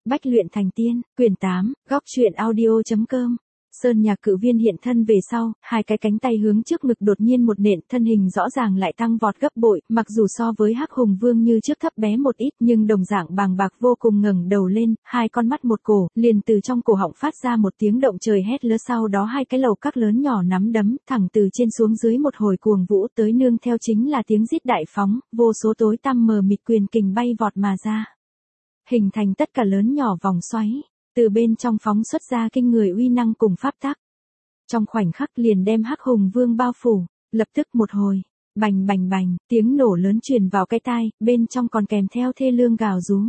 Bách luyện thành tiên, quyển 8, góc truyện audio.com. Sơn Nhạc Cự Viên hiện thân về sau, hai cái cánh tay hướng trước ngực đột nhiên một nện, thân hình rõ ràng lại tăng vọt gấp bội, mặc dù so với Hắc Hùng Vương như trước thấp bé một ít, nhưng đồng dạng bàng bạc vô cùng, ngẩng đầu lên, hai con mắt một cổ, liền từ trong cổ họng phát ra một tiếng động trời hét lớn, sau đó hai cái lầu các lớn nhỏ nắm đấm, thẳng từ trên xuống dưới một hồi cuồng vũ tới, nương theo chính là tiếng rít đại phóng, vô số tối tăm mờ mịt quyền kình bay vọt mà ra, hình thành tất cả lớn nhỏ vòng xoáy, từ bên trong phóng xuất ra kinh người uy năng cùng pháp tắc. Trong khoảnh khắc liền đem Hắc Hùng Vương bao phủ, lập tức một hồi, bành bành bành, tiếng nổ lớn truyền vào cái tai, bên trong còn kèm theo thê lương gào rú.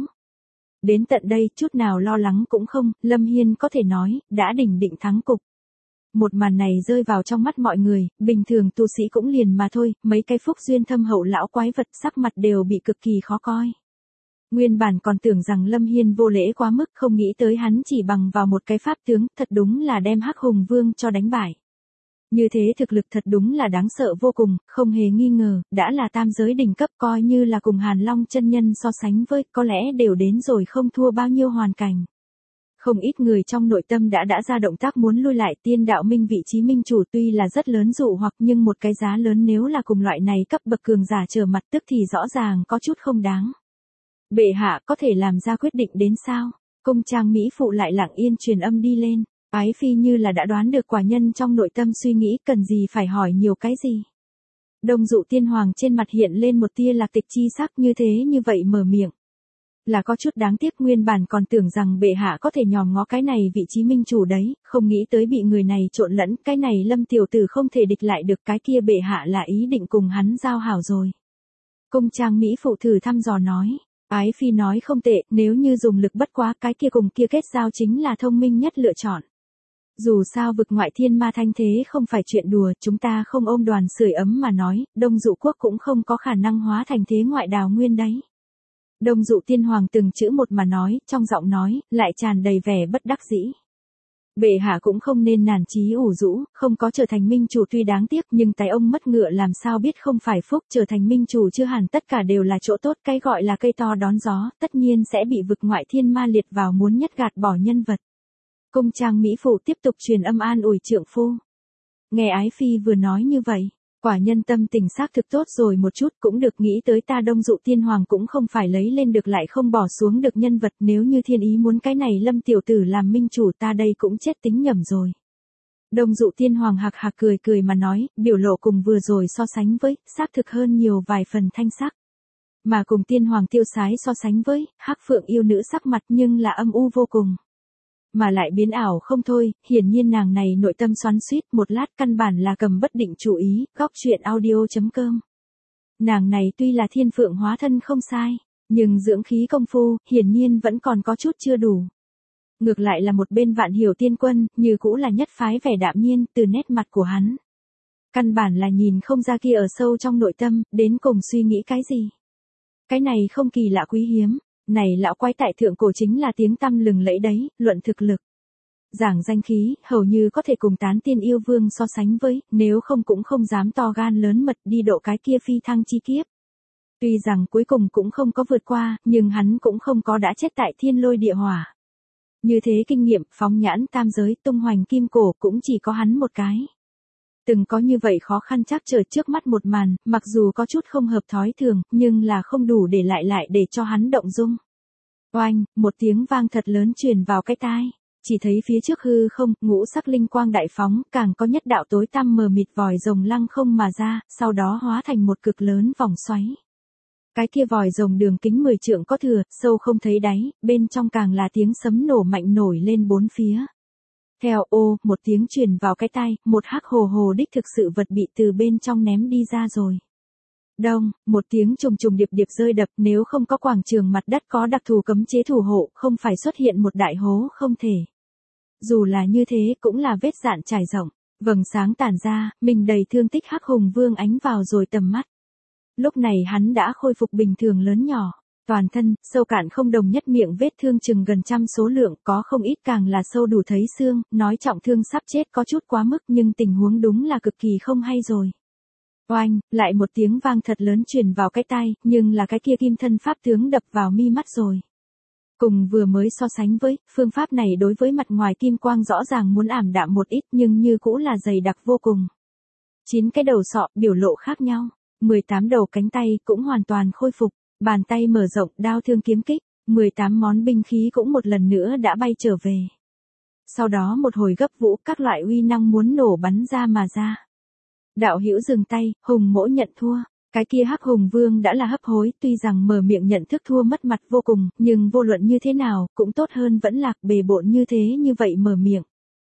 Đến tận đây, chút nào lo lắng cũng không, Lâm Hiên có thể nói, đã đỉnh định thắng cục. Một màn này rơi vào trong mắt mọi người, bình thường tu sĩ cũng liền mà thôi, mấy cái phúc duyên thâm hậu lão quái vật sắc mặt đều bị cực kỳ khó coi. Nguyên bản còn tưởng rằng Lâm Hiên vô lễ quá mức, không nghĩ tới hắn chỉ bằng vào một cái pháp tướng, thật đúng là đem Hắc Hùng Vương cho đánh bại. Như thế thực lực thật đúng là đáng sợ vô cùng, không hề nghi ngờ, đã là tam giới đỉnh cấp, coi như là cùng Hàn Long chân nhân so sánh với, có lẽ đều đến rồi không thua bao nhiêu hoàn cảnh. Không ít người trong nội tâm đã ra động tác muốn lui lại. Tiên đạo minh vị trí minh chủ tuy là rất lớn dụ hoặc, nhưng một cái giá lớn nếu là cùng loại này cấp bậc cường giả trở mặt tức thì rõ ràng có chút không đáng. Bệ hạ có thể làm ra quyết định đến sao? Cung trang mỹ phụ lại lặng yên truyền âm đi lên. Ái phi như là đã đoán được quả nhân trong nội tâm suy nghĩ, cần gì phải hỏi nhiều cái gì. Đông Dụ Tiên Hoàng trên mặt hiện lên một tia lạc tịch chi sắc, như thế như vậy mở miệng. Là có chút đáng tiếc, nguyên bản còn tưởng rằng bệ hạ có thể nhòm ngó cái này vị trí minh chủ đấy, không nghĩ tới bị người này trộn lẫn, cái này Lâm tiểu tử không thể địch lại được, cái kia bệ hạ là ý định cùng hắn giao hảo rồi. Cung trang mỹ phụ thử thăm dò nói. Ái phi nói không tệ, nếu như dùng lực bất quá, cái kia cùng kia kết giao chính là thông minh nhất lựa chọn. Dù sao vực ngoại thiên ma thanh thế không phải chuyện đùa, chúng ta không ôm đoàn sưởi ấm mà nói, Đông Dụ quốc cũng không có khả năng hóa thành thế ngoại đào nguyên đấy. Đông Dụ Tiên Hoàng từng chữ một mà nói, trong giọng nói, lại tràn đầy vẻ bất đắc dĩ. Bệ hạ cũng không nên nản chí ủ rũ, không có trở thành minh chủ tuy đáng tiếc, nhưng tài ông mất ngựa làm sao biết không phải phúc, trở thành minh chủ chưa hẳn tất cả đều là chỗ tốt, cái gọi là cây to đón gió, tất nhiên sẽ bị vực ngoại thiên ma liệt vào muốn nhất gạt bỏ nhân vật. Cung trang mỹ phụ tiếp tục truyền âm an ủi trượng phu. Nghe ái phi vừa nói như vậy, quả nhân tâm tình xác thực tốt rồi một chút, cũng được nghĩ tới ta Đông Dụ Tiên Hoàng cũng không phải lấy lên được lại không bỏ xuống được nhân vật, nếu như thiên ý muốn cái này Lâm tiểu tử làm minh chủ, ta đây cũng chết tính nhầm rồi. Đông Dụ Tiên Hoàng hạc hạc cười cười mà nói, biểu lộ cùng vừa rồi so sánh với, xác thực hơn nhiều vài phần thanh sắc. Mà cùng Tiên Hoàng tiêu sái so sánh với, Hắc Phượng yêu nữ sắc mặt nhưng là âm u vô cùng. Mà lại biến ảo không thôi, hiển nhiên nàng này nội tâm xoắn xuýt, một lát căn bản là cầm bất định chủ ý. Góc truyện audio.com. Nàng này tuy là thiên phượng hóa thân không sai, nhưng dưỡng khí công phu, hiển nhiên vẫn còn có chút chưa đủ. Ngược lại là một bên Vạn Hiểu Tiên Quân, như cũ là nhất phái vẻ đạm nhiên, từ nét mặt của hắn. Căn bản là nhìn không ra kia ở sâu trong nội tâm, đến cùng suy nghĩ cái gì. Cái này không kỳ lạ quý hiếm. Này lão quái tại thượng cổ chính là tiếng tăm lừng lẫy đấy, luận thực lực. Giảng danh khí, hầu như có thể cùng Tán Tiên Yêu Vương so sánh với, nếu không cũng không dám to gan lớn mật đi độ cái kia phi thăng chi kiếp. Tuy rằng cuối cùng cũng không có vượt qua, nhưng hắn cũng không có đã chết tại thiên lôi địa hỏa. Như thế kinh nghiệm, phóng nhãn tam giới, tung hoành kim cổ cũng chỉ có hắn một cái. Từng có như vậy khó khăn trắc trở trước mắt một màn, mặc dù có chút không hợp thói thường, nhưng là không đủ để lại để cho hắn động dung. Oanh, một tiếng vang thật lớn truyền vào cái tai, chỉ thấy phía trước hư không, ngũ sắc linh quang đại phóng, càng có nhất đạo tối tăm mờ mịt vòi rồng lăng không mà ra, sau đó hóa thành một cực lớn vòng xoáy. Cái kia vòi rồng đường kính 10 trượng có thừa, sâu không thấy đáy, bên trong càng là tiếng sấm nổ mạnh nổi lên bốn phía. Theo một tiếng truyền vào cái tai, một hắc hồ hồ đích thực sự vật bị từ bên trong ném đi ra rồi. Đông, một tiếng trùng trùng điệp điệp rơi đập, nếu không có quảng trường mặt đất có đặc thù cấm chế thủ hộ, không phải xuất hiện một đại hố không thể. Dù là như thế cũng là vết dạn trải rộng, vầng sáng tản ra, mình đầy thương tích Hắc Hùng Vương ánh vào rồi tầm mắt. Lúc này hắn đã khôi phục bình thường lớn nhỏ. Toàn thân, sâu cạn không đồng nhất, miệng vết thương chừng gần trăm số lượng, có không ít càng là sâu đủ thấy xương, nói trọng thương sắp chết có chút quá mức, nhưng tình huống đúng là cực kỳ không hay rồi. Oanh, lại một tiếng vang thật lớn truyền vào cái tai, nhưng là cái kia kim thân pháp tướng đập vào mi mắt rồi. Cùng vừa mới so sánh với, phương pháp này đối với mặt ngoài kim quang rõ ràng muốn ảm đạm một ít nhưng như cũ là dày đặc vô cùng. 9 cái đầu sọ, biểu lộ khác nhau. 18 đầu cánh tay cũng hoàn toàn khôi phục. Bàn tay mở rộng, đao thương kiếm kích. 18 món binh khí cũng một lần nữa đã bay trở về. Sau đó một hồi gấp vũ, các loại uy năng muốn nổ bắn ra mà ra. Đạo hữu dừng tay, Hùng Mỗ nhận thua. Cái kia Hắc Hùng Vương đã là hấp hối, tuy rằng mở miệng nhận thức thua mất mặt vô cùng, nhưng vô luận như thế nào, cũng tốt hơn vẫn lạc bề bộn như thế như vậy mở miệng.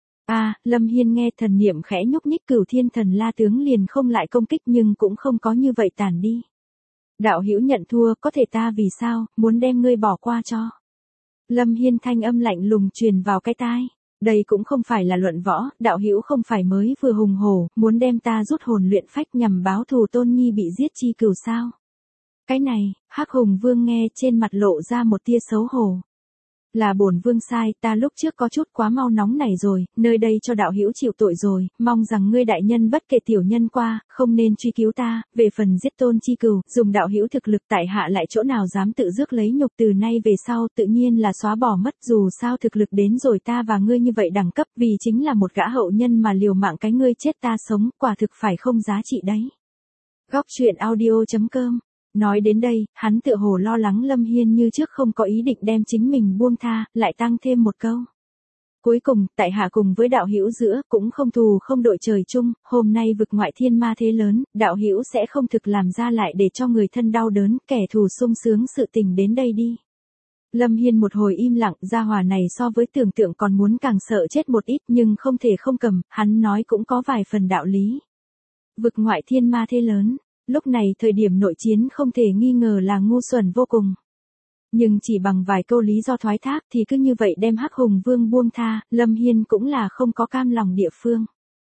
Lâm Hiên nghe thần niệm khẽ nhúc nhích, Cửu Thiên Thần La tướng liền không lại công kích nhưng cũng không có như vậy tàn đi. Đạo hữu nhận thua, có thể ta vì sao, muốn đem ngươi bỏ qua cho. Lâm Hiên thanh âm lạnh lùng truyền vào cái tai. Đây cũng không phải là luận võ, đạo hữu không phải mới vừa hùng hổ, muốn đem ta rút hồn luyện phách nhằm báo thù Tôn Nhi bị giết chi cừu sao. Cái này, Hắc Hùng Vương nghe trên mặt lộ ra một tia xấu hổ. Là bổn vương sai, ta lúc trước có chút quá mau nóng này rồi, nơi đây cho đạo hữu chịu tội rồi, mong rằng ngươi đại nhân bất kể tiểu nhân qua, không nên truy cứu ta, về phần giết Tôn chi cừu, dùng đạo hữu thực lực tại hạ lại chỗ nào dám tự rước lấy nhục, từ nay về sau tự nhiên là xóa bỏ mất, dù sao thực lực đến rồi ta và ngươi như vậy đẳng cấp, vì chính là một gã hậu nhân mà liều mạng cái ngươi chết ta sống, quả thực phải không giá trị đấy. Góc truyện audio.com. Nói đến đây, hắn tựa hồ lo lắng Lâm Hiên như trước không có ý định đem chính mình buông tha, lại tăng thêm một câu. Cuối cùng, tại hạ cùng với đạo hữu giữa, cũng không thù không đội trời chung, hôm nay vực ngoại thiên ma thế lớn, đạo hữu sẽ không thực làm ra lại để cho người thân đau đớn, kẻ thù sung sướng sự tình đến đây đi. Lâm Hiên một hồi im lặng, gia hỏa này so với tưởng tượng còn muốn càng sợ chết một ít nhưng không thể không cầm, hắn nói cũng có vài phần đạo lý. Vực ngoại thiên ma thế lớn. Lúc này thời điểm nội chiến không thể nghi ngờ là ngu xuẩn vô cùng. Nhưng chỉ bằng vài câu lý do thoái thác thì cứ như vậy đem Hắc Hùng Vương buông tha, Lâm Hiên cũng là không có cam lòng địa phương.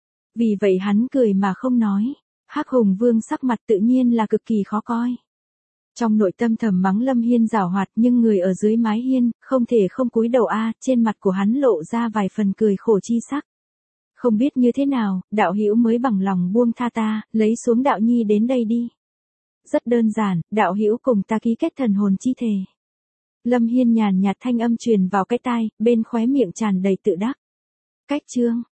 Vì vậy hắn cười mà không nói. Hắc Hùng Vương sắc mặt tự nhiên là cực kỳ khó coi. Trong nội tâm thầm mắng Lâm Hiên giảo hoạt nhưng người ở dưới mái hiên, không thể không cúi đầu trên mặt của hắn lộ ra vài phần cười khổ chi sắc. Không biết như thế nào, đạo hữu mới bằng lòng buông tha ta, lấy xuống đạo nhi đến đây đi. Rất đơn giản, đạo hữu cùng ta ký kết thần hồn chi thề. Lâm Hiên nhàn nhạt thanh âm truyền vào cái tai, bên khóe miệng tràn đầy tự đắc. Cách chương.